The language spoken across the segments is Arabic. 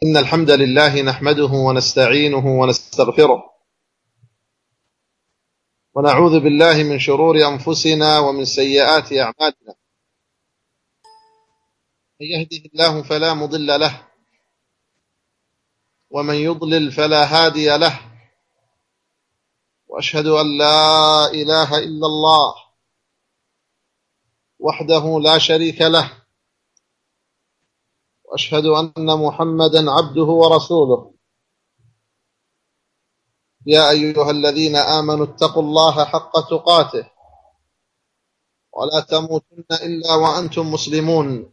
إن الحمد لله نحمده ونستعينه ونستغفره ونعوذ بالله من شرور أنفسنا ومن سيئات أعمالنا. من يهده الله فلا مضل له ومن يضلل فلا هادي له، وأشهد أن لا إله إلا الله وحده لا شريك له، وأشهد أن محمدا عبده ورسوله. يا أيها الذين آمنوا اتقوا الله حق تقاته ولا تموتن إلا وأنتم مسلمون.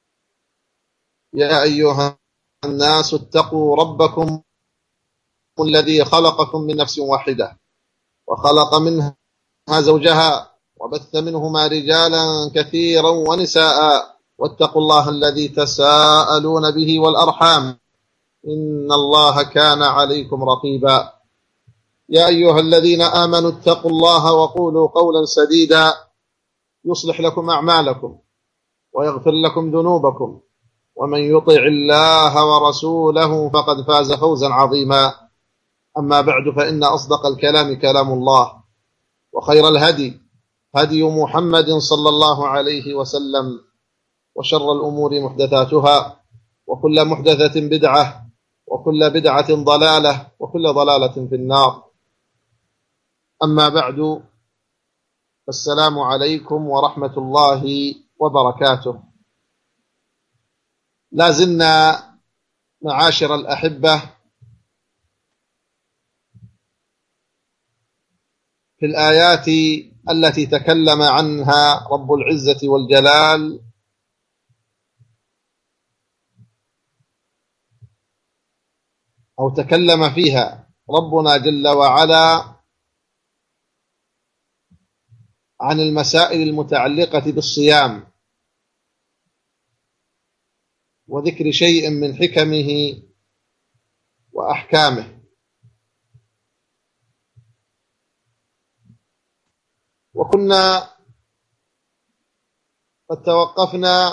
يا أيها الناس اتقوا ربكم الذي خلقكم من نفس واحدة وخلق منها زوجها وبث منهما رجالا كثيرا ونساء، واتقوا الله الذي تساءلون به والأرحام إن الله كان عليكم رقيبا. يا أيها الذين آمنوا اتقوا الله وقولوا قولا سديدا يصلح لكم أعمالكم ويغفر لكم ذنوبكم، ومن يطع الله ورسوله فقد فاز فوزا عظيما. أما بعد، فإن أصدق الكلام كلام الله، وخير الهدي هدي محمد صلى الله عليه وسلم، وشر الأمور محدثاتها، وكل محدثة بدعة، وكل بدعة ضلالة، وكل ضلالة في النار. أما بعد، السلام عليكم ورحمة الله وبركاته. لا زلنا معاشر الأحبة في الآيات التي تكلم عنها رب العزة والجلال أو تكلم فيها ربنا جل وعلا عن المسائل المتعلقة بالصيام، وذكر شيء من حكمه وأحكامه. وكنا قد توقفنا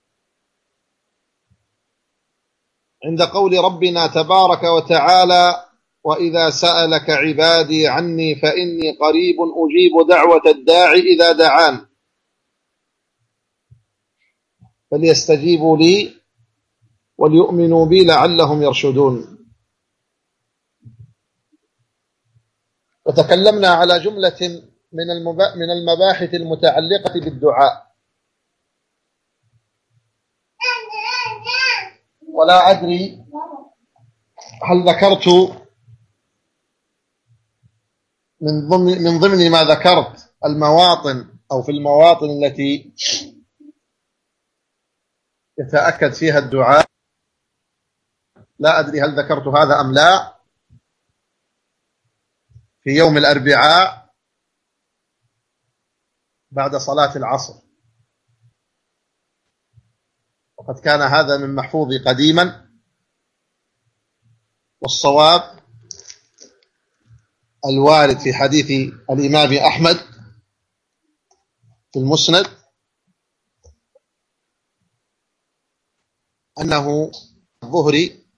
عند قول ربنا تبارك وتعالى: وإذا سألك عبادي عني فإني قريب أجيب دعوة الداعي إذا دعان فليستجيبوا لي وليؤمنوا بي لعلهم يرشدون. وتكلمنا على جملة من المباحث المتعلقة بالدعاء، ولا أدري هل ذكرت من ضمن ما ذكرت المواطن أو في المواطن التي يتأكد فيها الدعاء. لا أدري هل ذكرت هذا أم لا. في يوم الأربعاء بعد صلاة العصر، وقد كان هذا من محفوظي قديما، والصواب الوارد في حديث الإمام أحمد في المسند أنه الظهر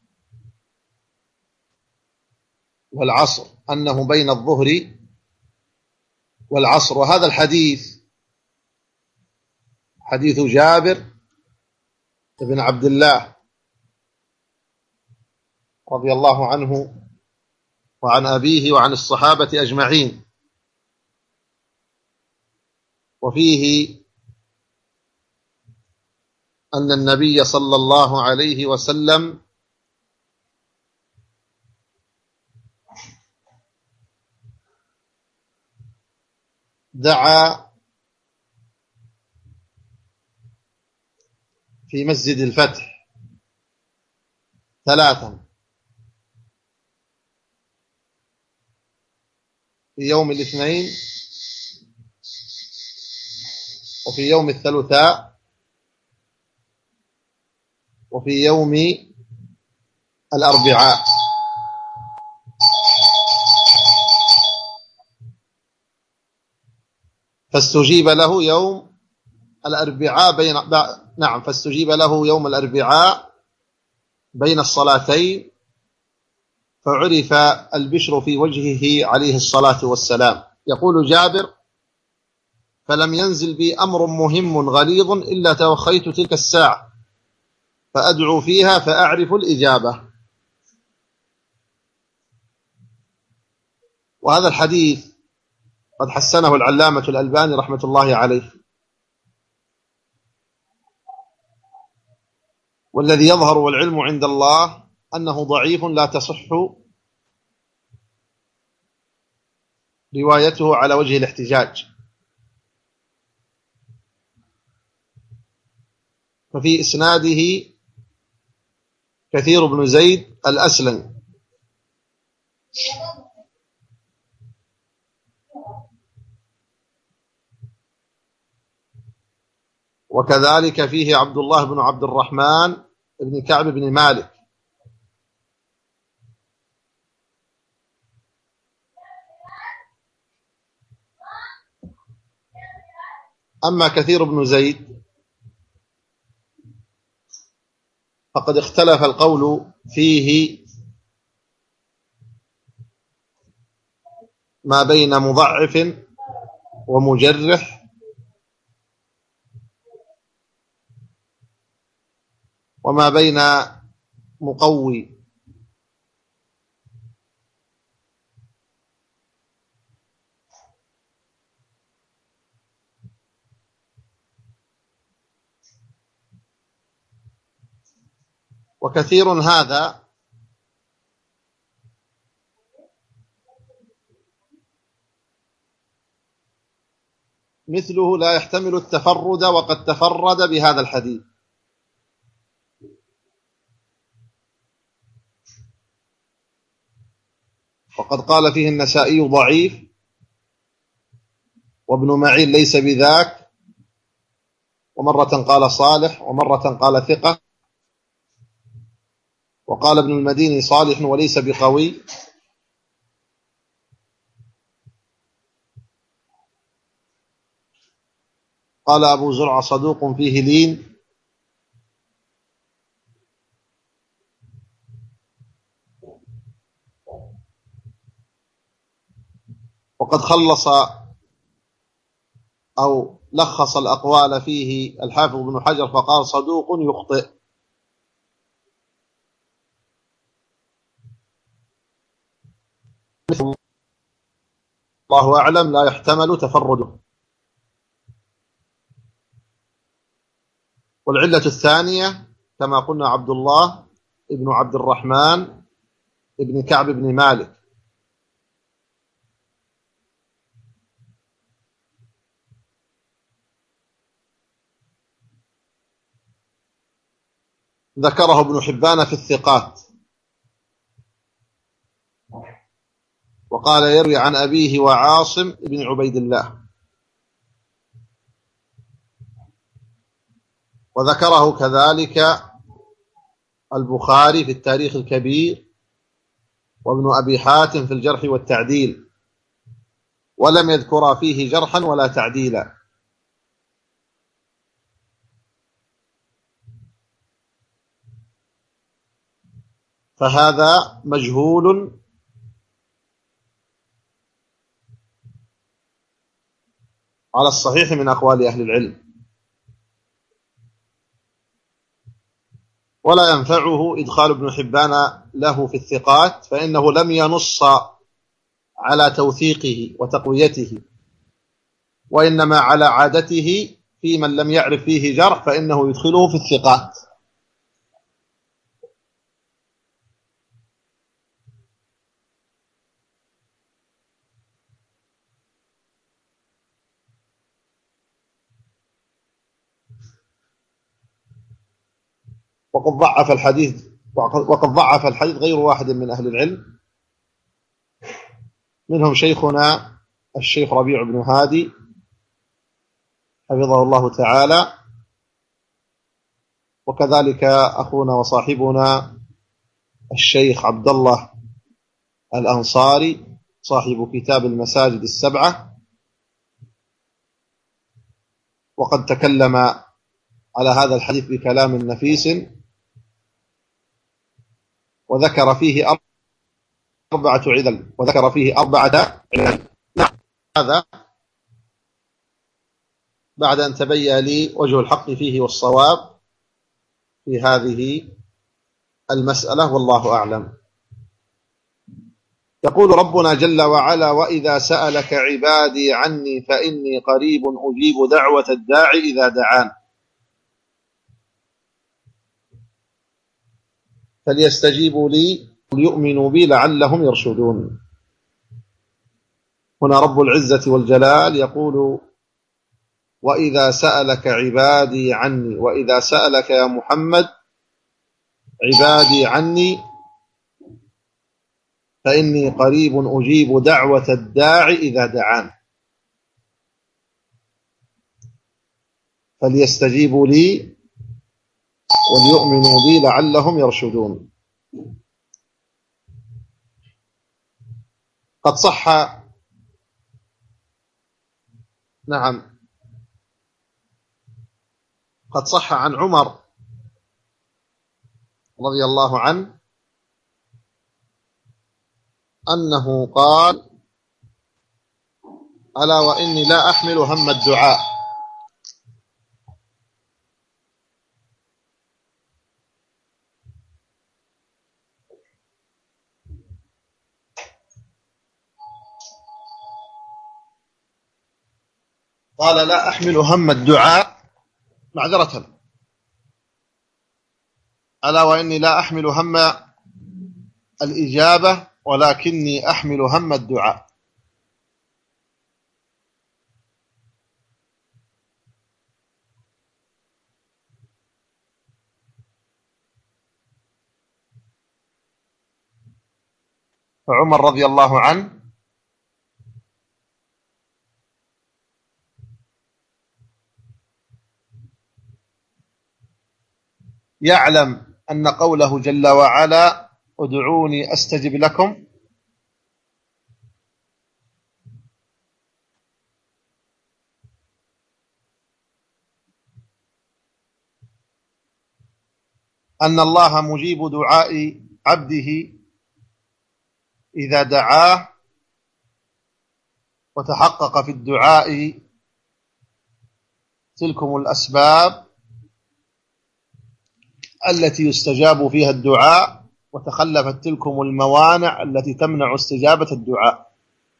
والعصر، أنه بين الظهر والعصر. وهذا الحديث حديث جابر بن عبد الله رضي الله عنه وعن أبيه وعن الصحابة أجمعين، وفيه أن النبي صلى الله عليه وسلم دعا في مسجد الفتح 3 في يوم الاثنين، وفي يوم الثلاثاء، وفي يوم الأربعاء. فاستجيب له يوم الأربعاء فاستجيب له يوم الأربعاء بين الصلاتين، فعرف البشر في وجهه عليه الصلاة والسلام. يقول جابر: فلم ينزل بي أمر مهم غليظ إلا توخيت تلك الساعة فأدعو فيها فأعرف الإجابة. وهذا الحديث قد حسنه العلامة الألباني رحمة الله عليه، والذي يظهر والعلم عند الله أنه ضعيف لا تصح روايته على وجه الاحتجاج. ففي إسناده كثير بن زيد الأسلمي، وكذلك فيه عبد الله بن عبد الرحمن بن كعب بن مالك. أما كثير بن زيد فقد اختلف القول فيه ما بين مضعف ومجرح وما بين مقوي. وكثير هذا مثله لا يحتمل التفرد، وقد تفرد بهذا الحديث. وقد قال فيه النسائي ضعيف، وابن معين ليس بذاك، ومرة قال صالح ومرة قال ثقة، وقال ابن المديني صالح وليس بقوي. قال أبو زرع صدوق فيه لين. وقد خلص أو لخص الأقوال فيه الحافظ بن حجر فقال صدوق يخطئ. الله أعلم لا يحتمل تفرده. والعلة الثانية كما قلنا عبد الله ابن عبد الرحمن ابن كعب بن مالك. ذكره ابن حبان في الثقات، وقال يروي عن أبيه وعاصم بن عبيد الله. وذكره كذلك البخاري في التاريخ الكبير، وابن أبي حاتم في الجرح والتعديل، ولم يذكر فيه جرحا ولا تعديلا. فهذا مجهول على الصحيح من أقوال أهل العلم، ولا ينفعه إدخال ابن حبان له في الثقات، فإنه لم ينص على توثيقه وتقويته، وإنما على عادته في من لم يعرف فيه جرح فإنه يدخله في الثقات. وقد ضعف الحديث غير واحد من أهل العلم، منهم شيخنا الشيخ ربيع بن هادي حفظه الله تعالى، وكذلك أخونا وصاحبنا الشيخ عبد الله الأنصاري صاحب كتاب المساجد السبعة، وقد تكلم على هذا الحديث بكلام نفيس وذكر فيه أربعة علل نعم. هذا بعد أن تبين لي وجه الحق فيه والصواب في هذه المسألة، والله أعلم. يقول ربنا جل وعلا: وإذا سألك عبادي عني فإني قريب أجيب دعوة الداعي إذا دعان فليستجيبوا لي وليؤمنوا بي لعلهم يرشدون. هنا رب العزة والجلال يقول: وإذا سألك عبادي عني، وإذا سألك يا محمد عبادي عني فإني قريب أجيب دعوة الداعي إذا دعان فليستجيبوا لي وليؤمنوا بي لعلهم يرشدون. قد صح، نعم، قد صح عن عمر رضي الله عنه أنه قال: ألا وإني لا أحمل هم الدعاء. قال: لا أحمل هم الدعاء معذرة، ألا وإني لا أحمل هم الإجابة ولكني أحمل هم الدعاء. فعمر رضي الله عنه يعلم أن قوله جل وعلا: ادعوني أستجب لكم، أن الله مجيب دعاء عبده إذا دعاه، وتحقق في الدعاء تلكم الأسباب التي يستجاب فيها الدعاء، وتخلفت تلكم الموانع التي تمنع استجابة الدعاء.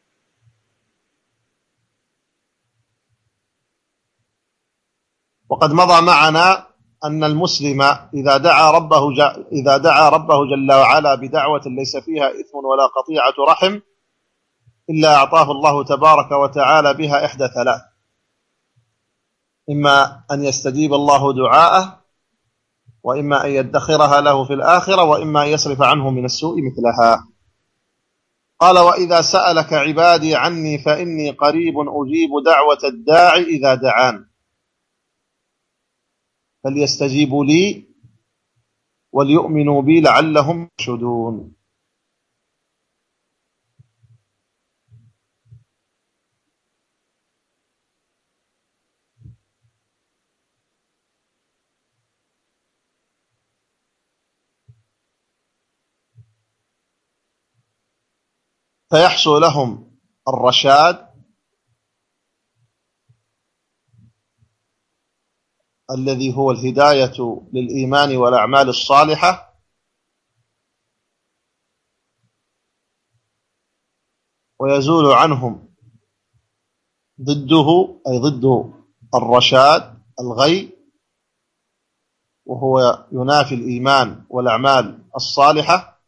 وقد مضى معنا أن المسلم إذا دعا ربه جل وعلا بدعوة ليس فيها إثم ولا قطيعة رحم إلا أعطاه الله تبارك وتعالى بها إحدى ثلاث: إما أن يستجيب الله دعاءه، وإما أن يدخرها له في الآخرة، وإما أن يصرف عنه من السوء مثلها. قال: وإذا سألك عبادي عني فإني قريب أجيب دعوة الداعي إذا دعان فليستجيبوا لي وليؤمنوا بي لعلهم يرشدون. فيحصل لهم الرشاد الذي هو الهداية للإيمان والأعمال الصالحة، ويزول عنهم ضده، أي ضد الرشاد، الغي، وهو ينافي الإيمان والأعمال الصالحة.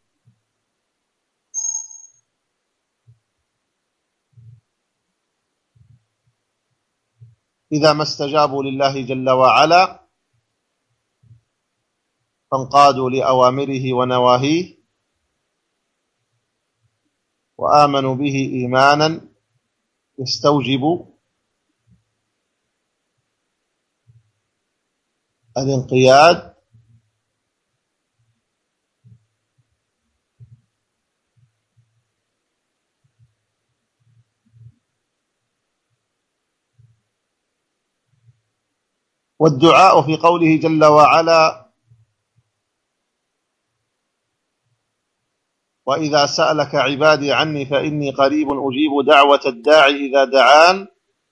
إذا ما استجابوا لله جل وعلا فانقادوا لأوامره ونواهيه وآمنوا به إيمانا يستوجب الانقياد، والدعاء في قوله جل وعلا: وإذا سألك عبادي عني فإني قريب أجيب دعوة الداعي إذا دعان.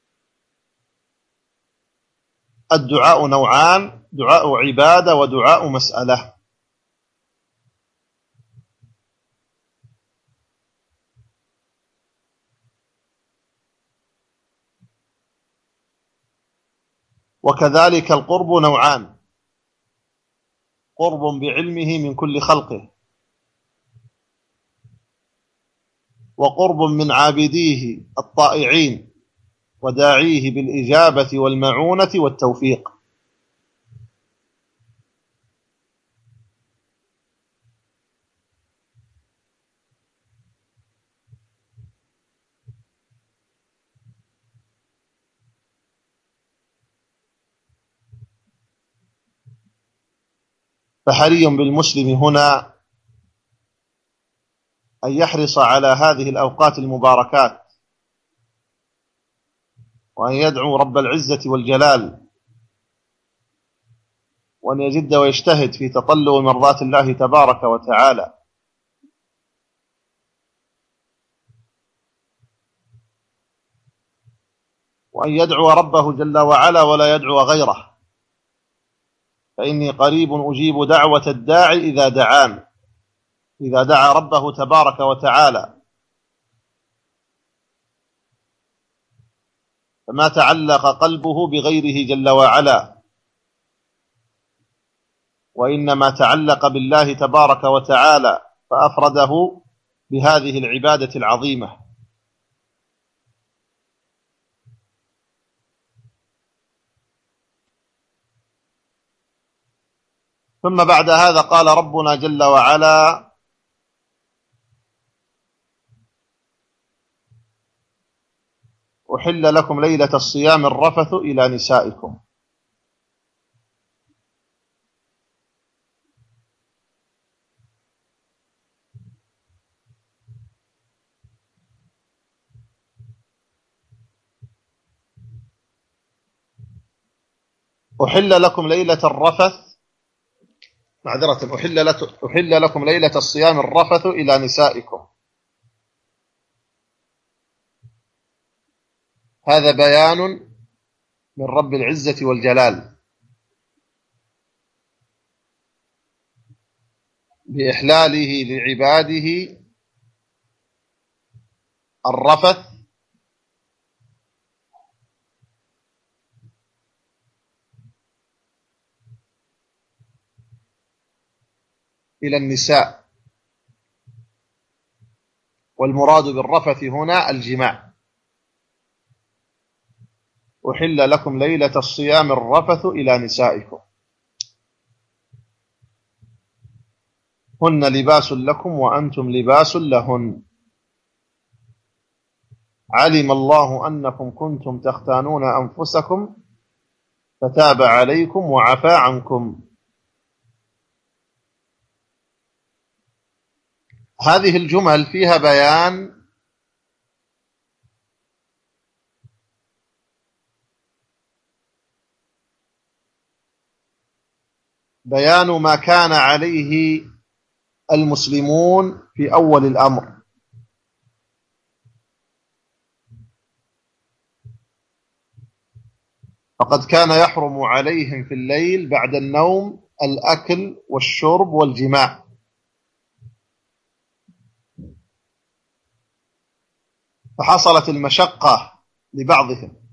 الدعاء نوعان: دعاء عبادة ودعاء مسألة. وكذلك القرب نوعان: قرب بعلمه من كل خلقه، وقرب من عابديه الطائعين وداعيه بالإجابة والمعونة والتوفيق. فحري بالمسلم هنا أن يحرص على هذه الأوقات المباركات، وأن يدعو رب العزة والجلال، وأن يجد ويجتهد في تطلب مرضات الله تبارك وتعالى، وأن يدعو ربه جل وعلا ولا يدعو غيره، فإني قريب أجيب دعوة الداعي إذا دعان، إذا دعا ربه تبارك وتعالى. فما تعلق قلبه بغيره جل وعلا، وإنما تعلق بالله تبارك وتعالى فأفرده بهذه العبادة العظيمة. ثم بعد هذا قال ربنا جل وعلا: أحل لكم ليلة الصيام الرفث إلى نسائكم. أحل لكم ليلة الرفث، معذرة، أحل لكم ليلة الصيام الرفث إلى نسائكم. هذا بيان من رب العزة والجلال بإحلاله لعباده الرفث إلى النساء، والمراد بالرفث هنا الجماع. أحل لكم ليلة الصيام الرفث إلى نسائكم هن لباس لكم وأنتم لباس لهن، علم الله أنكم كنتم تختانون أنفسكم فتاب عليكم وعفى عنكم. هذه الجمل فيها بيان ما كان عليه المسلمون في أول الأمر، فقد كان يحرم عليهم في الليل بعد النوم الأكل والشرب والجماع، فحصلت المشقة لبعضهم.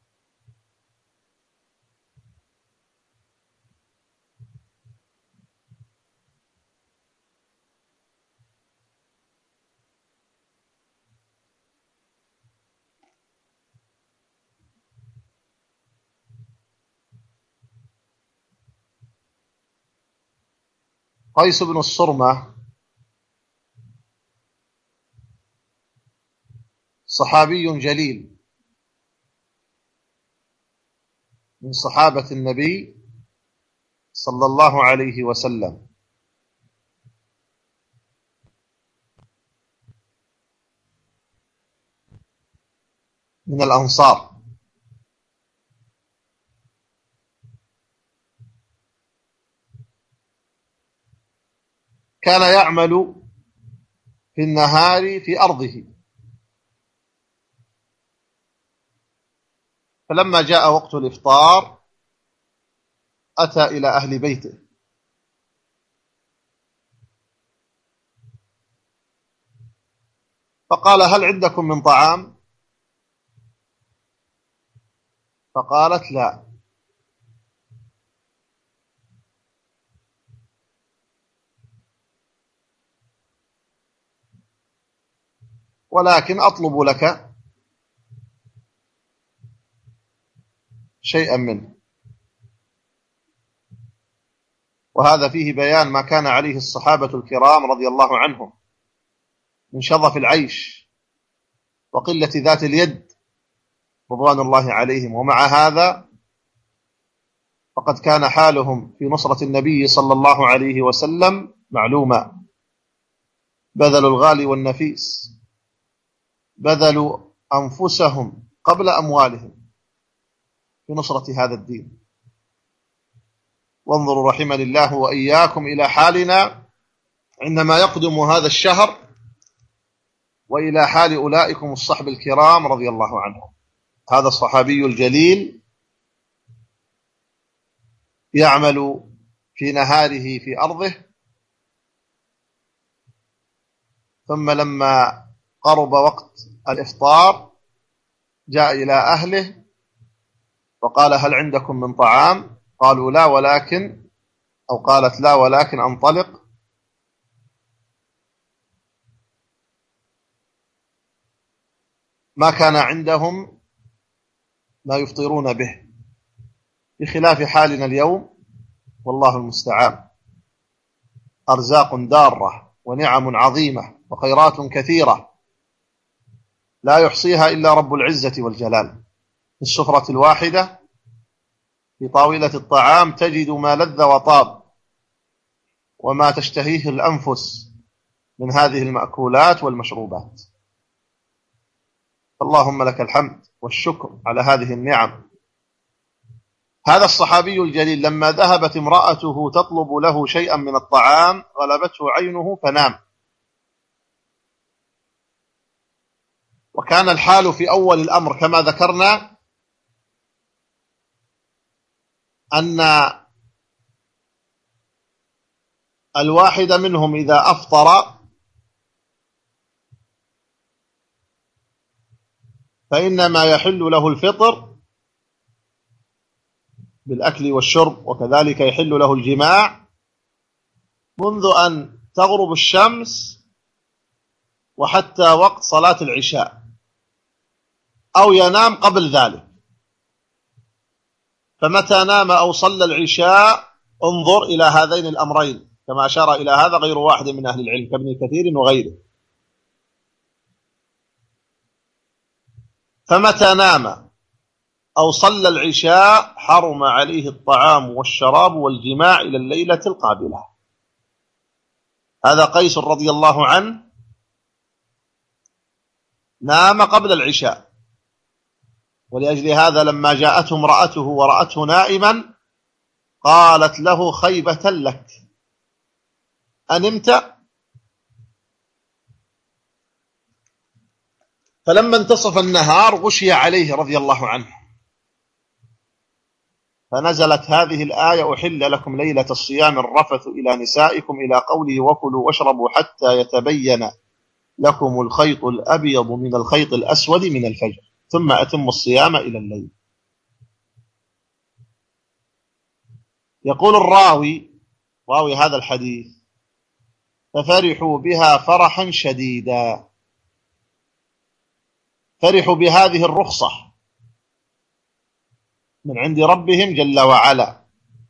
قيس بن الصرمة صحابي جليل من صحابة النبي صلى الله عليه وسلم، من الأنصار. كان يعمل في النهار في أرضه. فلما جاء وقت الإفطار أتى إلى أهل بيته فقال: هل عندكم من طعام؟ فقالت: لا. ولكن أطلب لك شيئا منه. وهذا فيه بيان ما كان عليه الصحابة الكرام رضي الله عنهم من شظف العيش وقلة ذات اليد رضوان الله عليهم. ومع هذا فقد كان حالهم في نصرة النبي صلى الله عليه وسلم معلوما، بذلوا الغالي والنفيس، بذلوا أنفسهم قبل أموالهم في نصرة هذا الدين. وانظروا رحمني الله وإياكم إلى حالنا عندما يقدم هذا الشهر، وإلى حال أولئكم الصحب الكرام رضي الله عنهم. هذا الصحابي الجليل يعمل في نهاره في أرضه، ثم لما قرب وقت الإفطار جاء إلى أهله وقال: هل عندكم من طعام؟ قالوا: لا، ولكن، أو قالت: لا ولكن أنطلق. ما كان عندهم ما يفطرون به، بخلاف حالنا اليوم والله المستعان. أرزاق دارة ونعم عظيمة وخيرات كثيرة لا يحصيها إلا رب العزة والجلال. في السفرة الواحدة في طاولة الطعام تجد ما لذ وطاب وما تشتهيه الأنفس من هذه المأكولات والمشروبات. اللهم لك الحمد والشكر على هذه النعم. هذا الصحابي الجليل لما ذهبت امرأته تطلب له شيئا من الطعام غلبته عينه فنام. وكان الحال في أول الأمر كما ذكرنا أن الواحد منهم إذا أفطر فإنما يحل له الفطر بالأكل والشرب، وكذلك يحل له الجماع منذ أن تغرب الشمس وحتى وقت صلاة العشاء، أو ينام قبل ذلك. فمتى نام أو صلى العشاء انظر إلى هذين الأمرين، كما أشار إلى هذا غير واحد من أهل العلم كابن كثير وغيره. فمتى نام أو صلى العشاء حرم عليه الطعام والشراب والجماع إلى الليلة القابلة. هذا قيس رضي الله عنه نام قبل العشاء، ولأجل هذا لما جاءته امرأته ورأته نائما قالت له: خيبة لك، أنمت؟ فلما انتصف النهار غشي عليه رضي الله عنه، فنزلت هذه الآية: أحل لكم ليلة الصيام الرفث إلى نسائكم، إلى قوله: وكلوا واشربوا حتى يتبين لكم الخيط الأبيض من الخيط الأسود من الفجر ثم أتموا الصيام إلى الليل. يقول راوي هذا الحديث: ففرحوا بها فرحا شديدا، فرحوا بهذه الرخصة من عند ربهم جل وعلا،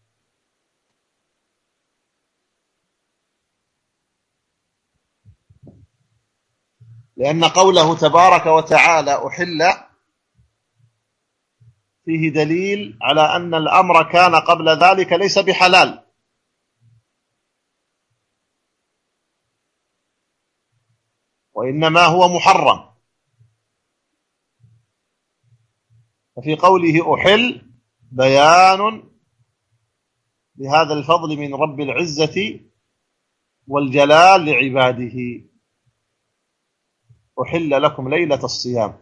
لأن قوله تبارك وتعالى أحل فيه دليل على أن الأمر كان قبل ذلك ليس بحلال، وإنما هو محرم. ففي قوله أحل بيان لهذا الفضل من رب العزة والجلال لعباده. أحل لكم ليلة الصيام.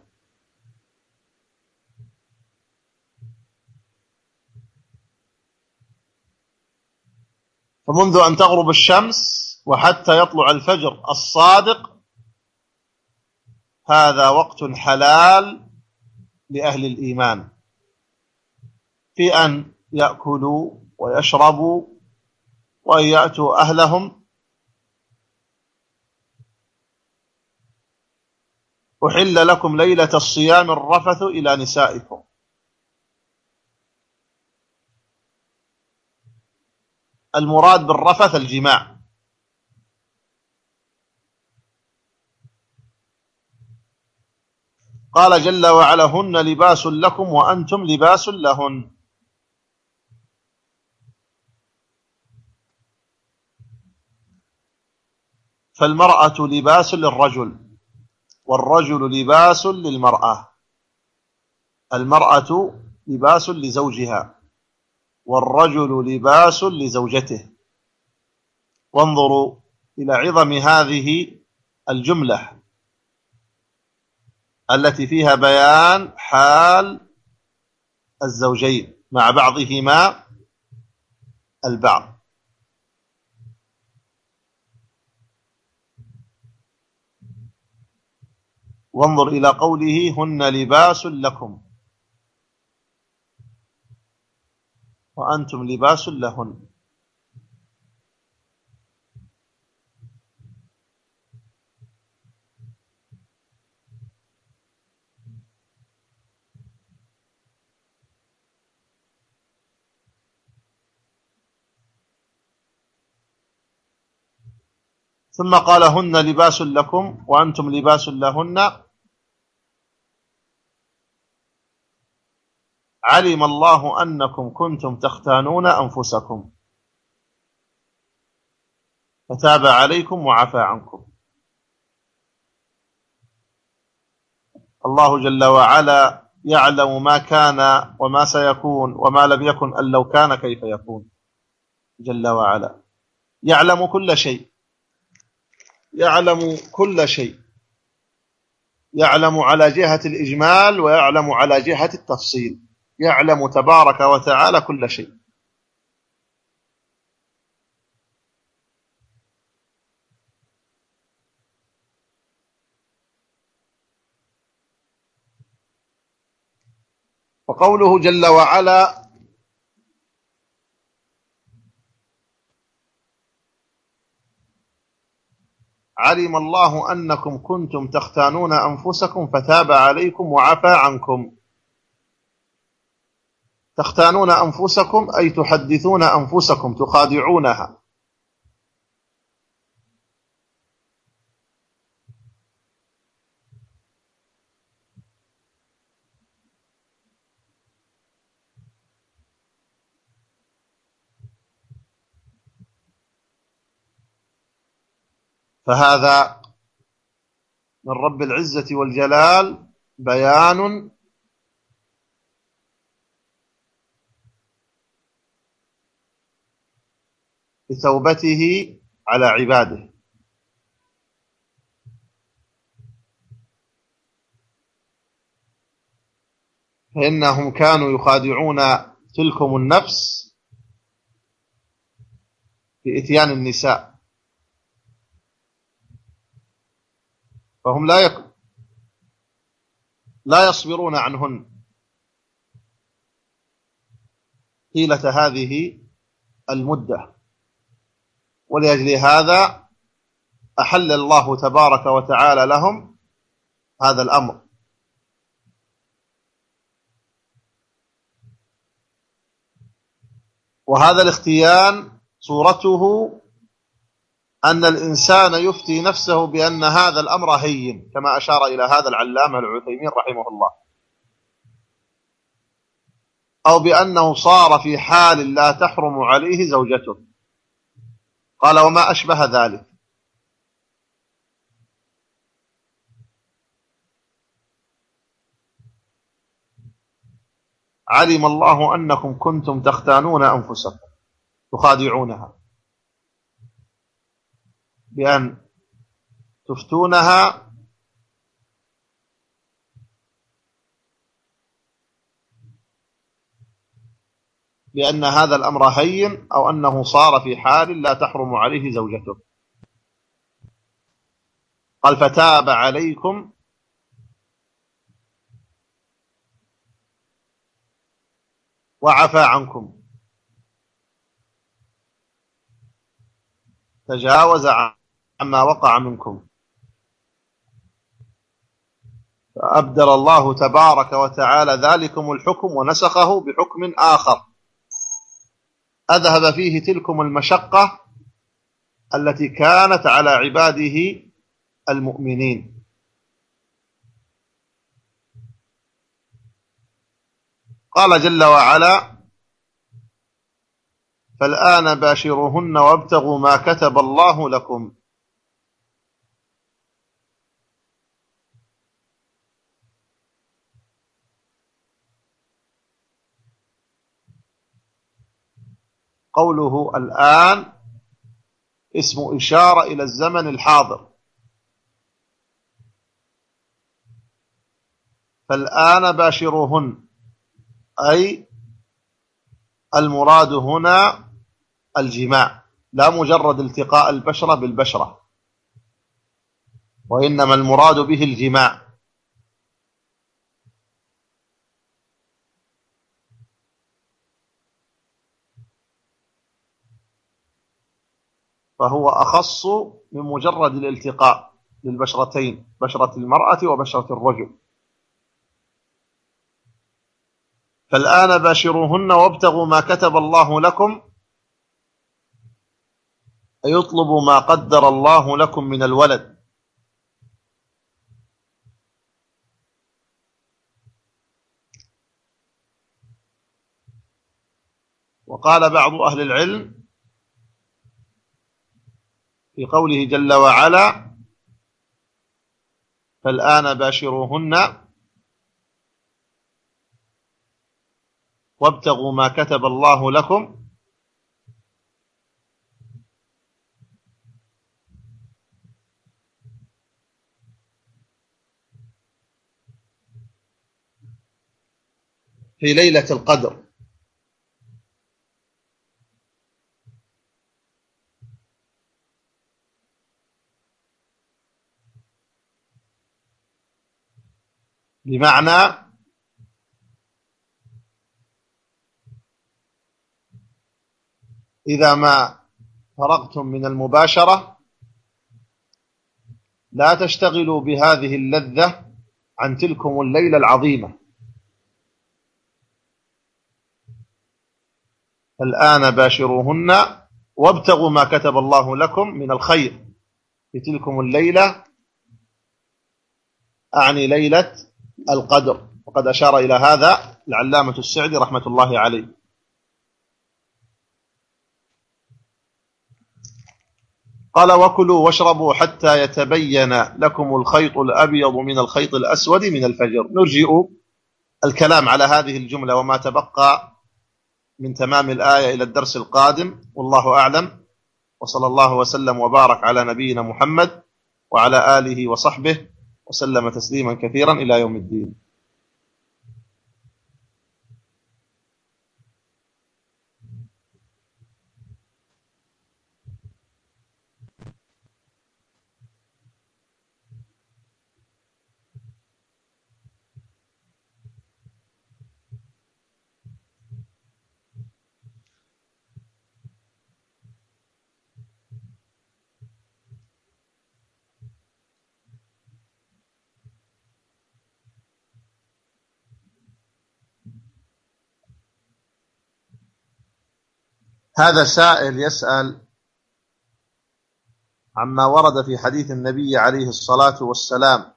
فمنذ أن تغرب الشمس وحتى يطلع الفجر الصادق هذا وقت حلال لأهل الإيمان في أن يأكلوا ويشربوا وأن يأتوا أهلهم. أحل لكم ليلة الصيام الرفث إلى نسائكم. المراد بالرفث الجماع. قال جل وعلا هن لباس لكم وأنتم لباس لهن. فالمرأة لباس للرجل والرجل لباس للمرأة. المرأة لباس لزوجها والرجل لباس لزوجته. وانظروا إلى عظم هذه الجملة التي فيها بيان حال الزوجين مع بعضهما البعض. وانظر إلى قوله هن لباس لكم وأنتم لباس لهن. ثم قال هن لباس لكم وأنتم لباس لهن. علم الله أنكم كنتم تختانون أنفسكم فتاب عليكم وعفى عنكم. الله جل وعلا يعلم ما كان وما سيكون وما لم يكن أن لو كان كيف يكون. جل وعلا يعلم كل شيء، يعلم كل شيء، يعلم على جهة الإجمال ويعلم على جهة التفصيل. يعلم تبارك وتعالى كل شيء. وقوله جل وعلا علم الله أنكم كنتم تختانون أنفسكم فتاب عليكم وعفى عنكم. تختانون أنفسكم أي تحدثون أنفسكم، تخادعونها. فهذا من رب العزة والجلال بيان بتوبته على عباده. فإنهم كانوا يخادعون تلكم النفس في إتيان النساء، فهم لا يصبرون عنهن طيلة هذه المدة. ولأجل هذا أحل الله تبارك وتعالى لهم هذا الأمر. وهذا الاختيان صورته أن الإنسان يفتي نفسه بأن هذا الأمر هين، كما أشار إلى هذا العلامة العثيمين رحمه الله، أو بأنه صار في حال لا تحرم عليه زوجته. قال وما أشبه ذلك. علم الله أنكم كنتم تختانون أنفسكم تخادعونها بأن تفتونها بأن هذا الأمر هين أو أنه صار في حال لا تحرم عليه زوجته. قال فتاب عليكم وعفى عنكم، تجاوز عما وقع منكم. فأبدل الله تبارك وتعالى ذلكم الحكم ونسخه بحكم آخر أذهب فيه تلكم المشقة التي كانت على عباده المؤمنين. قال جل وعلا فالآن باشروهن وابتغوا ما كتب الله لكم. قوله الآن اسم إشارة إلى الزمن الحاضر، فالآن باشروهن أي المراد هنا الجماع، لا مجرد التقاء البشرة بالبشرة، وإنما المراد به الجماع. فهو أخص من مجرد الالتقاء للبشرتين، بشرة المرأة وبشرة الرجل. فالآن باشروهن وابتغوا ما كتب الله لكم، أي اطلبوا ما قدر الله لكم من الولد. وقال بعض أهل العلم في قوله جل وعلا فالآن باشروهن وابتغوا ما كتب الله لكم، في ليلة القدر، بمعنى إذا ما فرغتم من المباشرة لا تشتغلوا بهذه اللذة عن تلكم الليلة العظيمة. الآن باشروهن وابتغوا ما كتب الله لكم من الخير في تلكم الليلة، أعني ليلة القدر. وقد أشار إلى هذا العلامة السعدي رحمة الله عليه. قال وكلوا واشربوا حتى يتبين لكم الخيط الأبيض من الخيط الأسود من الفجر. نرجئ الكلام على هذه الجملة وما تبقى من تمام الآية إلى الدرس القادم، والله أعلم، وصلى الله وسلم وبارك على نبينا محمد وعلى آله وصحبه وسلم تسليما كثيرا إلى يوم الدين. هذا سائل يسأل عما ورد في حديث النبي عليه الصلاة والسلام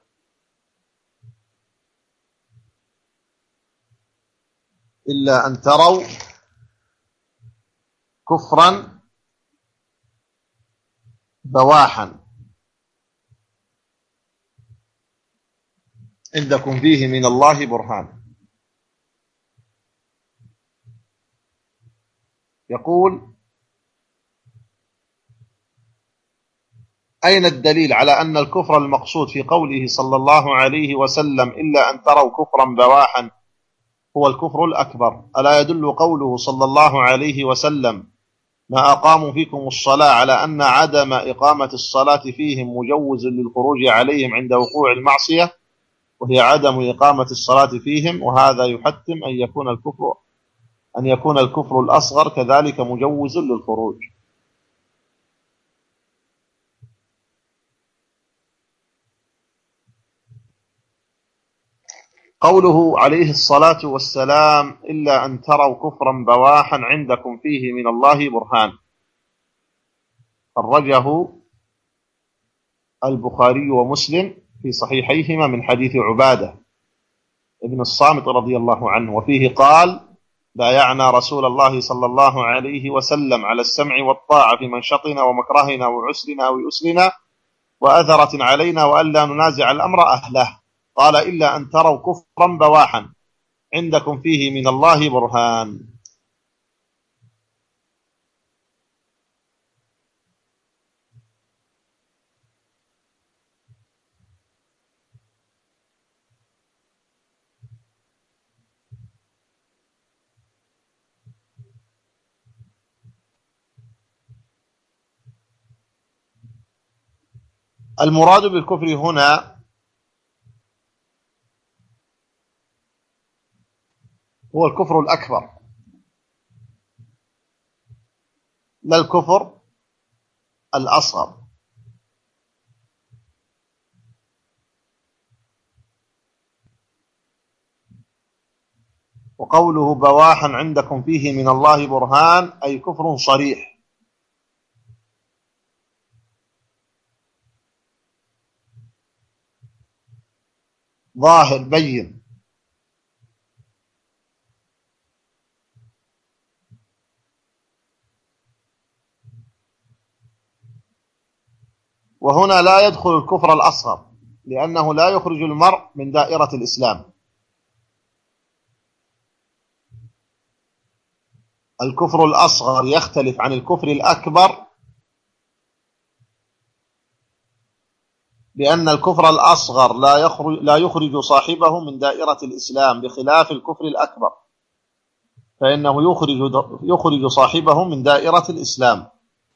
إلا أن تروا كفرا بواحا عندكم فيه من الله برهان. يقول أين الدليل على أن الكفر المقصود في قوله صلى الله عليه وسلم إلا أن تروا كفرا بواحا هو الكفر الأكبر. ألا يدل قوله صلى الله عليه وسلم ما أقاموا فيكم الصلاة على أن عدم إقامة الصلاة فيهم مجوز للخروج عليهم عند وقوع المعصية، وهي عدم إقامة الصلاة فيهم، وهذا يحتم أن يكون الكفر الأصغر كذلك مجوز للخروج. قوله عليه الصلاة والسلام إلا أن تروا كفرا بواحا عندكم فيه من الله برهان، خرجه البخاري ومسلم في صحيحيهما من حديث عبادة ابن الصامت رضي الله عنه، وفيه قال بايعنا رسول الله صلى الله عليه وسلم على السمع والطاعة في منشطنا ومكرهنا وعسرنا ويسرنا وأثرة علينا وألا ننازع الأمر أهله. قال إلا أن تروا كفرا بواحا عندكم فيه من الله برهان. المراد بالكفر هنا هو الكفر الأكبر، لا الكفر الأصغر. وقوله بواحا عندكم فيه من الله برهان أي كفر صريح. ظاهر بين. وهنا لا يدخل الكفر الأصغر، لأنه لا يخرج المرء من دائرة الإسلام. الكفر الأصغر يختلف عن الكفر الأكبر، لأن الكفر الأصغر لا يخرج صاحبه من دائرة الإسلام، بخلاف الكفر الأكبر فإنه يخرج صاحبه من دائرة الإسلام.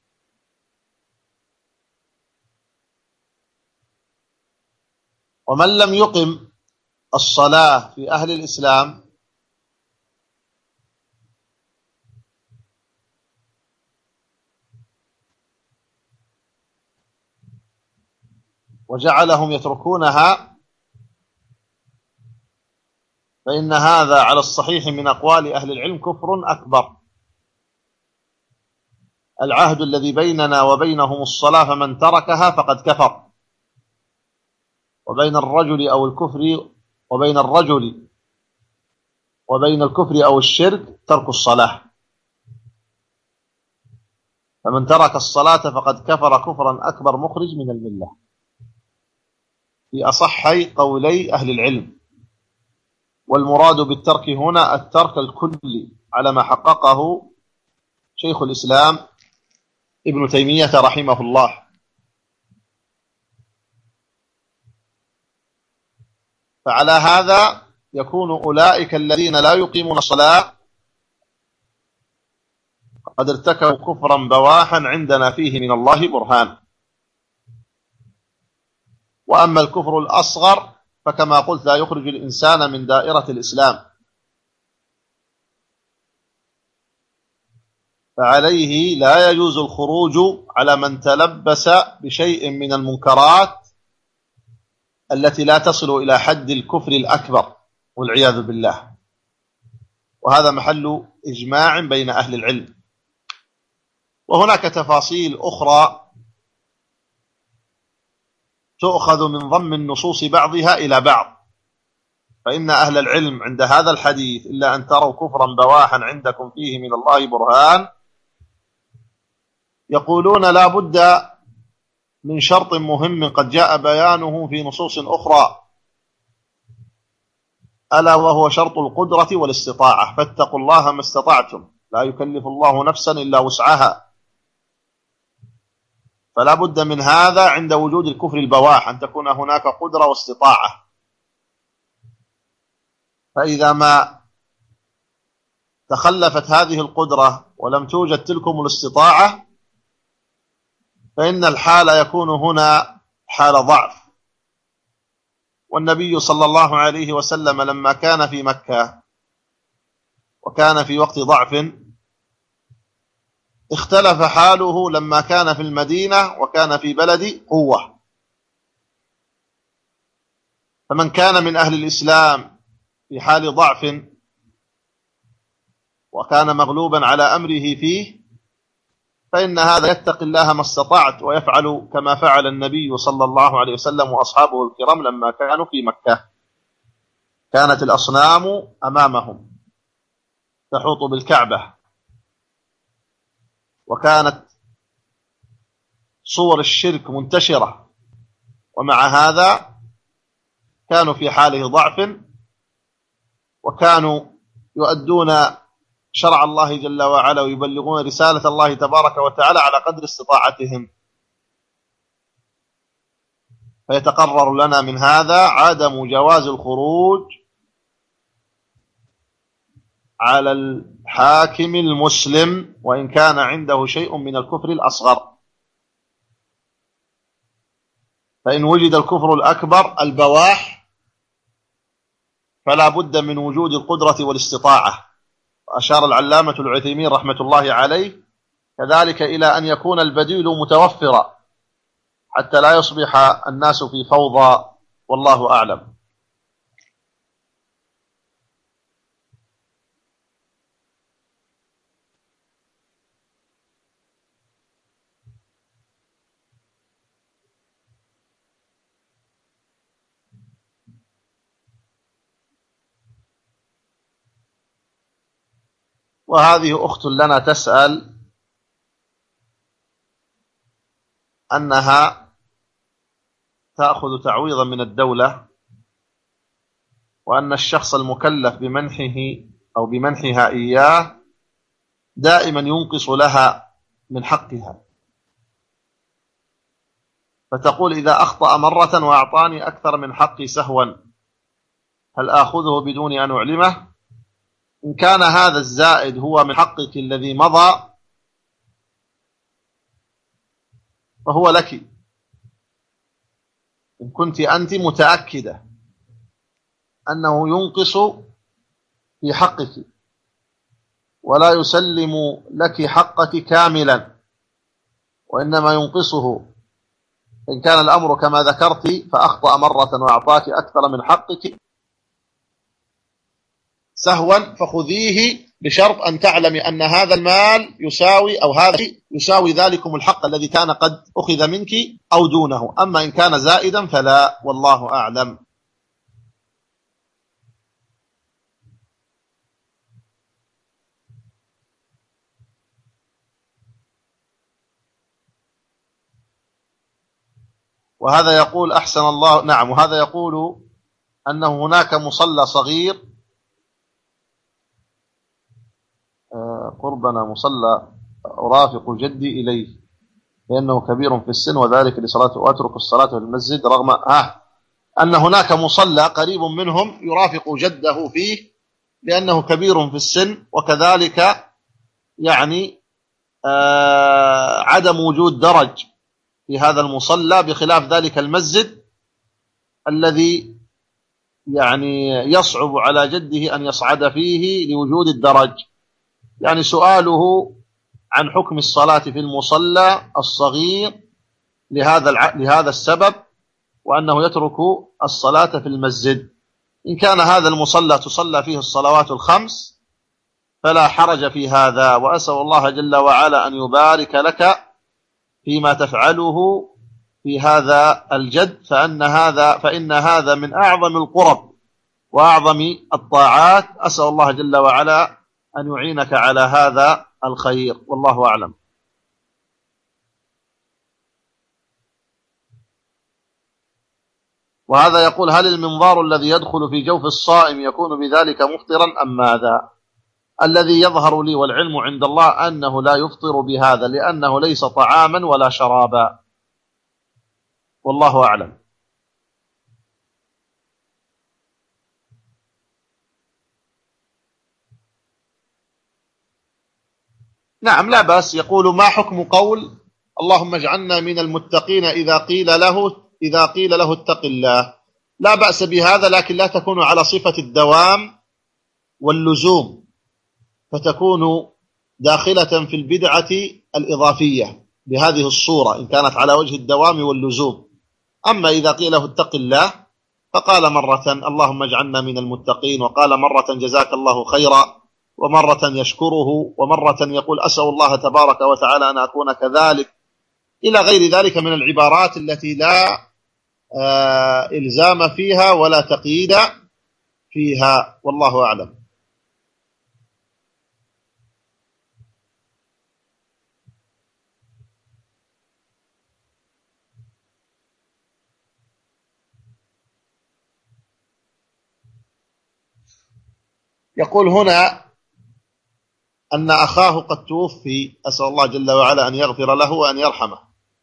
ومن لم يقم الصلاة في أهل الإسلام وجعلهم يتركونها فإن هذا على الصحيح من أقوال أهل العلم كفر أكبر. العهد الذي بيننا وبينهم الصلاة فمن تركها فقد كفر. وبين الرجل أو الكفر وبين الكفر أو الشرك ترك الصلاة، فمن ترك الصلاة فقد كفر كفرا أكبر مخرج من الملة، في أصحي قولي أهل العلم. والمراد بالترك هنا الترك الكلي على ما حققه شيخ الإسلام ابن تيمية رحمه الله. فعلى هذا يكون أولئك الذين لا يقيمون الصلاة قد ارتكبوا كفرا بواحا عندنا فيه من الله برهان. وأما الكفر الأصغر فكما قلت لا يخرج الإنسان من دائرة الإسلام، فعليه لا يجوز الخروج على من تلبس بشيء من المنكرات التي لا تصل إلى حد الكفر الأكبر والعياذ بالله. وهذا محل إجماع بين أهل العلم. وهناك تفاصيل أخرى تؤخذ من ضم النصوص بعضها إلى بعض. فإن أهل العلم عند هذا الحديث إلا أن تروا كفرا بواحا عندكم فيه من الله برهان يقولون لا بد من شرط مهم قد جاء بيانه في نصوص أخرى، ألا وهو شرط القدرة والاستطاعة، فاتقوا الله ما استطعتم، لا يكلف الله نفسا إلا وسعها. فلا بد من هذا عند وجود الكفر البواح، أن تكون هناك قدرة واستطاعة. فإذا ما تخلفت هذه القدرة ولم توجد تلكم الاستطاعة، فإن الحال يكون هنا حال ضعف. والنبي صلى الله عليه وسلم لما كان في مكة وكان في وقت ضعف اختلف حاله لما كان في المدينة وكان في بلد قوة. فمن كان من أهل الإسلام في حال ضعف وكان مغلوبا على أمره فيه، فإن هذا يتقي الله ما استطعت ويفعل كما فعل النبي صلى الله عليه وسلم وأصحابه الكرام لما كانوا في مكة. كانت الأصنام أمامهم تحوط بالكعبة، وكانت صور الشرك منتشرة، ومع هذا كانوا في حاله ضعف، وكانوا يؤدون شرع الله جل وعلا ويبلغون رسالة الله تبارك وتعالى على قدر استطاعتهم. فيتقرر لنا من هذا عدم جواز الخروج على الحاكم المسلم وإن كان عنده شيء من الكفر الأصغر. فإن وجد الكفر الأكبر البواح فلا بد من وجود القدرة والاستطاعة. وأشار العلامة العثيمين رحمة الله عليه كذلك إلى أن يكون البديل متوفرا حتى لا يصبح الناس في فوضى، والله أعلم. وهذه أخت لنا تسأل أنها تأخذ تعويضا من الدولة، وأن الشخص المكلف بمنحه أو بمنحها إياه دائما ينقص لها من حقها. فتقول إذا أخطأ مرة وأعطاني أكثر من حقي سهوا هل آخذه بدون أن أعلمه؟ إن كان هذا الزائد هو من حقك الذي مضى فهو لك، إن كنت أنت متأكدة أنه ينقص في حقك ولا يسلم لك حقك كاملا وإنما ينقصه. إن كان الأمر كما ذكرت فأخطأ مرة وأعطاك أكثر من حقك سهوا فخذيه بشرط أن تعلمي أن هذا المال يساوي أو هذا يساوي ذلكم الحق الذي كان قد أخذ منك أو دونه. أما إن كان زائدا فلا، والله أعلم. وهذا يقول أحسن الله، نعم، وهذا يقول أنه هناك مصلى صغير قربنا، مصلى أرافق جدي إليه لأنه كبير في السن وذلك لصلاة وأترك الصلاة في المسجد رغم أن هناك مصلى قريب منهم يرافق جده فيه لأنه كبير في السن، وكذلك يعني عدم وجود درج في هذا المصلى بخلاف ذلك المسجد الذي يعني يصعب على جده أن يصعد فيه لوجود الدرج. يعني سؤاله عن حكم الصلاة في المصلى الصغير لهذا السبب، وأنه يترك الصلاة في المسجد. إن كان هذا المصلى تصلى فيه الصلوات الخمس فلا حرج في هذا، وأسأل الله جل وعلا أن يبارك لك فيما تفعله في هذا الجد، فإن هذا من أعظم القرب وأعظم الطاعات. أسأل الله جل وعلا أن يعينك على هذا الخير، والله أعلم. وهذا يقول هل المنظار الذي يدخل في جوف الصائم يكون بذلك مفطرا أم ماذا؟ الذي يظهر لي والعلم عند الله أنه لا يفطر بهذا لأنه ليس طعاما ولا شرابا، والله أعلم. نعم لا بأس. يقول: ما حكم قول اللهم اجعلنا من المتقين إذا قيل له اتق الله؟ لا بأس بهذا، لكن لا تكون على صفة الدوام واللزوم، فتكون داخلة في البدعة الإضافية بهذه الصورة إن كانت على وجه الدوام واللزوم. أما إذا قيل له اتق الله فقال مرة اللهم اجعلنا من المتقين، وقال مرة جزاك الله خيرا، ومرة يشكره، ومرة يقول أسأل الله تبارك وتعالى أن أكون كذلك، إلى غير ذلك من العبارات التي لا إلزام فيها ولا تقييد فيها، والله أعلم. يقول هنا أن أخاه قد توفي، أسأل الله جل وعلا أن يغفر له وأن يرحمه.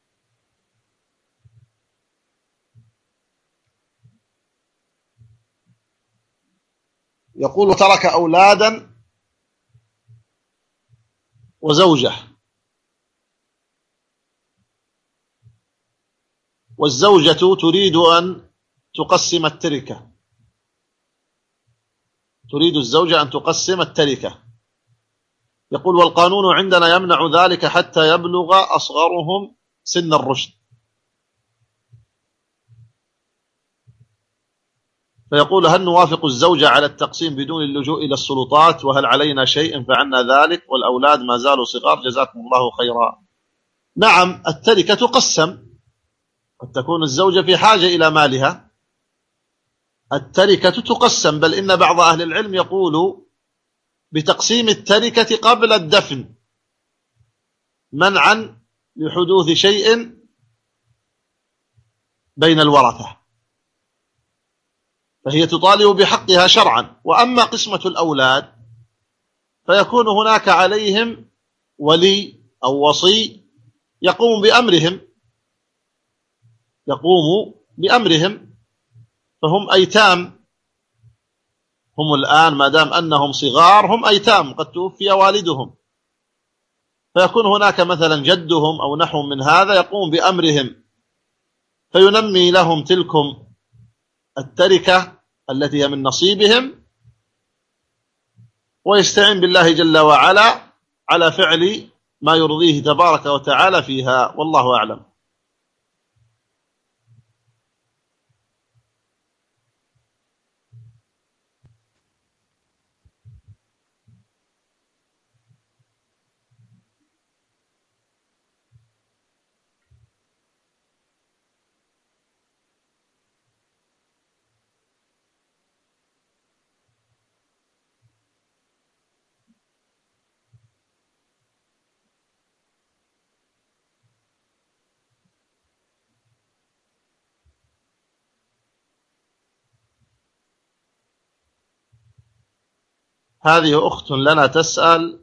يقول: ترك أولادا وزوجة، والزوجة تريد أن تقسم التركة، تريد الزوجة أن تقسم التركة. يقول: والقانون عندنا يمنع ذلك حتى يبلغ أصغرهم سن الرشد. فيقول: هل نوافق الزوجة على التقسيم بدون اللجوء إلى السلطات؟ وهل علينا شيء فعلنا ذلك والأولاد ما زالوا صغار؟ جزاكم الله خيرا. نعم، التركة تقسم، قد تكون الزوجة في حاجة إلى مالها، التركة تقسم، بل إن بعض أهل العلم يقول بتقسيم التركة قبل الدفن منعا لحدوث شيء بين الورثة، فهي تطالب بحقها شرعا. وأما قسمة الأولاد فيكون هناك عليهم ولي أو وصي يقوم بأمرهم، فهم أيتام، هم الآن ما دام أنهم صغار هم أيتام قد توفي والدهم، فيكون هناك مثلا جدهم أو نحو من هذا يقوم بأمرهم، فينمي لهم تلكم التركة التي هي من نصيبهم، ويستعين بالله جل وعلا على فعل ما يرضيه تبارك وتعالى فيها، والله أعلم. هذه أخت لنا تسأل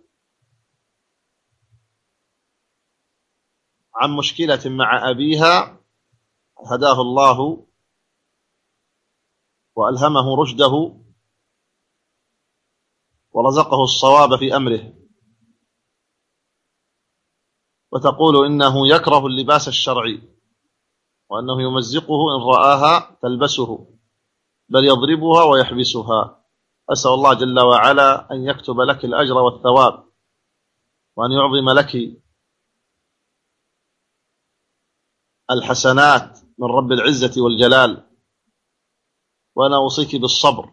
عن مشكلة مع أبيها هداه الله وألهمه رشده ورزقه الصواب في أمره، وتقول إنه يكره اللباس الشرعي، وأنه يمزقه إن رآها تلبسه، بل يضربها ويحبسها. أسأل الله جل وعلا أن يكتب لك الأجر والثواب، وأن يعظم لك الحسنات من رب العزة والجلال. وأنا أوصيك بالصبر،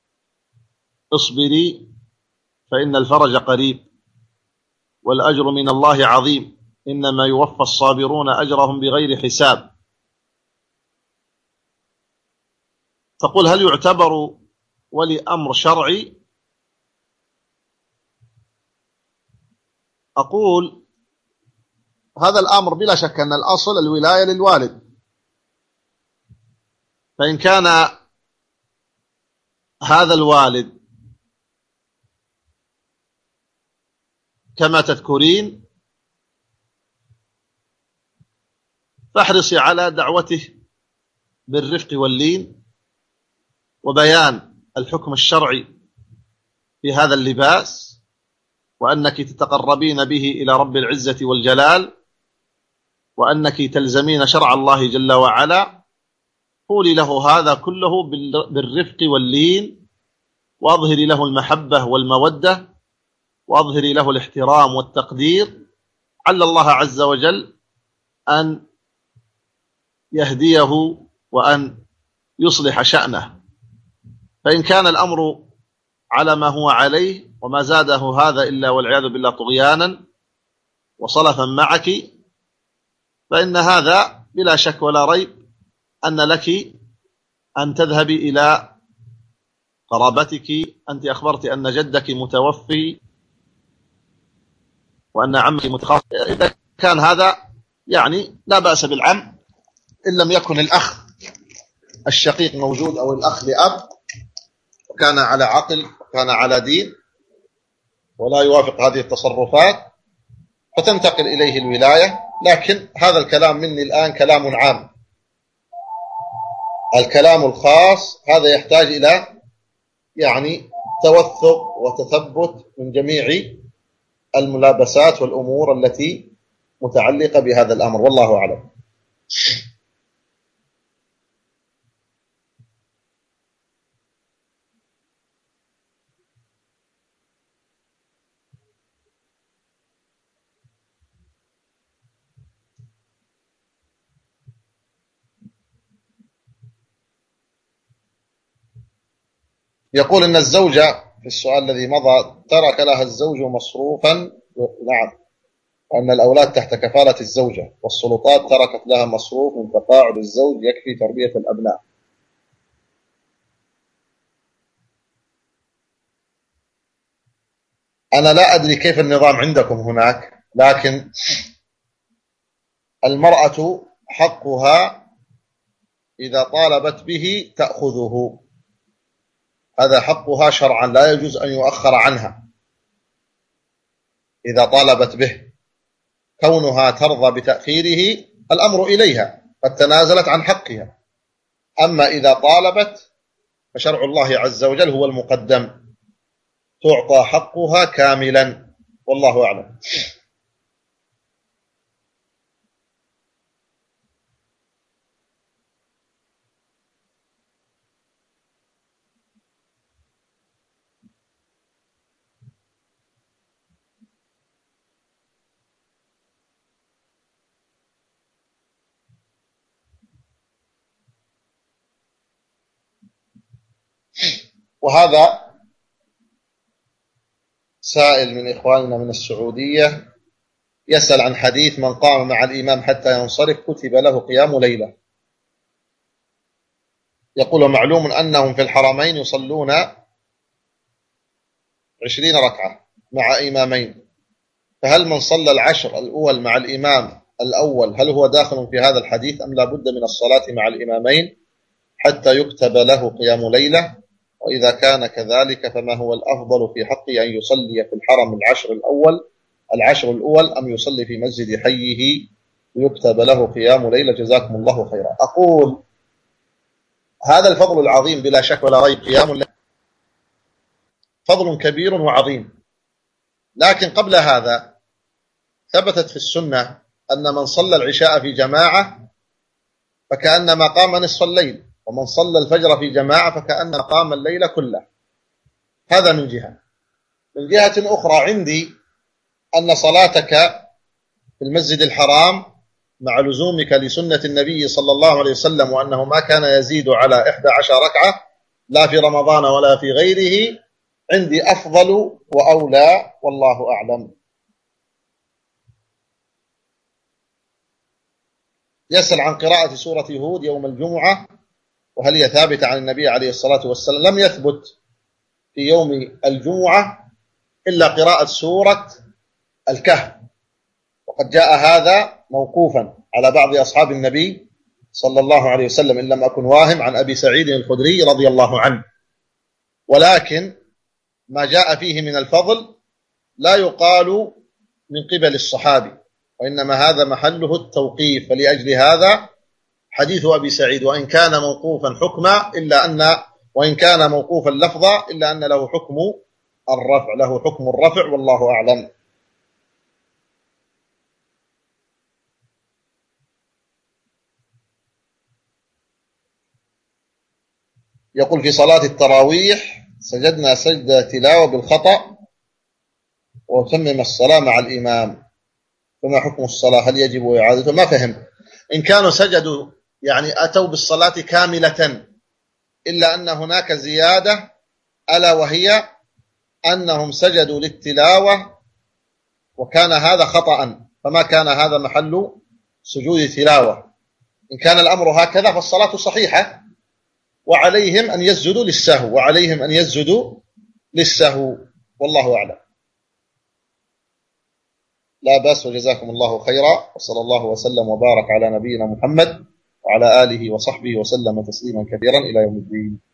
اصبري فإن الفرج قريب والأجر من الله عظيم، إنما يوفى الصابرون أجرهم بغير حساب. تقول: هل يعتبر ولي أمر شرعي؟ أقول هذا الأمر بلا شك أن الأصل الولاية للوالد، فإن كان هذا الوالد كما تذكرين فاحرصي على دعوته بالرفق واللين وبيان الحكم الشرعي في هذا اللباس، وأنك تتقربين به إلى رب العزة والجلال، وأنك تلزمين شرع الله جل وعلا، قولي له هذا كله بالرفق واللين، وأظهري له المحبة والمودة، وأظهري له الاحترام والتقدير، عل الله عز وجل أن يهديه وأن يصلح شأنه. فإن كان الأمر على ما هو عليه وما زاده هذا إلا والعياذ بالله طغيانا وصلفا معك، فإن هذا بلا شك ولا ريب أن لك أن تذهبي إلى قرابتك. أنت أخبرت أن جدك متوفي وأن عمك متخاص. إذا كان هذا يعني لا بأس بالعم، إن لم يكن الأخ الشقيق موجود أو الأخ لأب وكان على عقل وكان على دين ولا يوافق هذه التصرفات، فتنتقل إليه الولاية. لكن هذا الكلام مني الآن كلام عام. الكلام الخاص هذا يحتاج إلى يعني توثق وتثبت من جميع الملابسات والأمور التي متعلقة بهذا الأمر، والله أعلم. يقول إن الزوجة في السؤال الذي مضى ترك لها الزوج مصروفا، نعم، وأن الأولاد تحت كفالة الزوجة والسلطات تركت لها مصروف من تقاعد الزوج يكفي تربية الأبناء. أنا لا أدري كيف النظام عندكم هناك، لكن المرأة حقها إذا طالبت به تأخذه، هذا حقها شرعا، لا يجوز أن يؤخر عنها إذا طالبت به. كونها ترضى بتأخيره الأمر إليها، قد تنازلت عن حقها. أما إذا طالبت فشرع الله عز وجل هو المقدم، تعطى حقها كاملا، والله أعلم. وهذا سائل من إخواننا من السعودية يسأل عن حديث من قام مع الإمام حتى ينصرف كتب له قيام ليلة. يقول معلوم أنهم في الحرمين يصلون 20 ركعة مع إمامين، فهل من صلى العشر الأول مع الإمام الأول هل هو داخل في هذا الحديث أم لا بد من الصلاة مع الإمامين حتى يكتب له قيام ليلة؟ وإذا كان كذلك فما هو الأفضل في حقه، أن يصلي في الحرم العشر الأول أم يصلي في مسجد حيه ويكتب له قيام ليلة؟ جزاكم الله خيرا. أقول هذا الفضل العظيم بلا شك ولا ريب، قيام الليل فضل كبير وعظيم، لكن قبل هذا ثبتت في السنة أن من صلى العشاء في جماعة فكأنما قام نصف الليل، ومن صلى الفجر في جماعة فكأنما قام الليل كله. هذا من جهة. من جهة أخرى عندي أن صلاتك في المسجد الحرام مع لزومك لسنة النبي صلى الله عليه وسلم وأنه ما كان يزيد على 11 ركعة لا في رمضان ولا في غيره، عندي أفضل وأولى، والله أعلم. يسأل عن قراءة سورة هود يوم الجمعة وهل هي ثابتة عن النبي عليه الصلاة والسلام؟ لم يثبت في يوم الجمعة إلا قراءة سورة الكهف، وقد جاء هذا موقوفا على بعض أصحاب النبي صلى الله عليه وسلم إن لم أكن واهم، عن أبي سعيد الخدري رضي الله عنه. ولكن ما جاء فيه من الفضل لا يقال من قبل الصحابي، وإنما هذا محله التوقيف. فلأجل هذا حديث أبي سعيد وإن كان موقوفا حكما وإن كان موقوفا لفظا إلا أن له حكم الرفع، له حكم الرفع والله أعلم. يقول في صلاة التراويح سجدنا سجدة تلاوة بالخطأ وتمم الصلاة مع الإمام، فما حكم الصلاة؟ هل يجب إعادته؟ ما فهم. إن كانوا سجدوا يعني أتوا بالصلاة كاملة إلا أن هناك زيادة، ألا وهي أنهم سجدوا للتلاوة وكان هذا خطأ، فما كان هذا محل سجود تلاوة. إن كان الأمر هكذا فالصلاة صحيحة، وعليهم أن يسجدوا للسهو، وعليهم أن يسجدوا للسهو، والله أعلم. لا بأس، وجزاكم الله خيرا، وصلى الله وسلم وبارك على نبينا محمد وعلى آله وصحبه وسلم تسليما كثيرا إلى يوم الدين.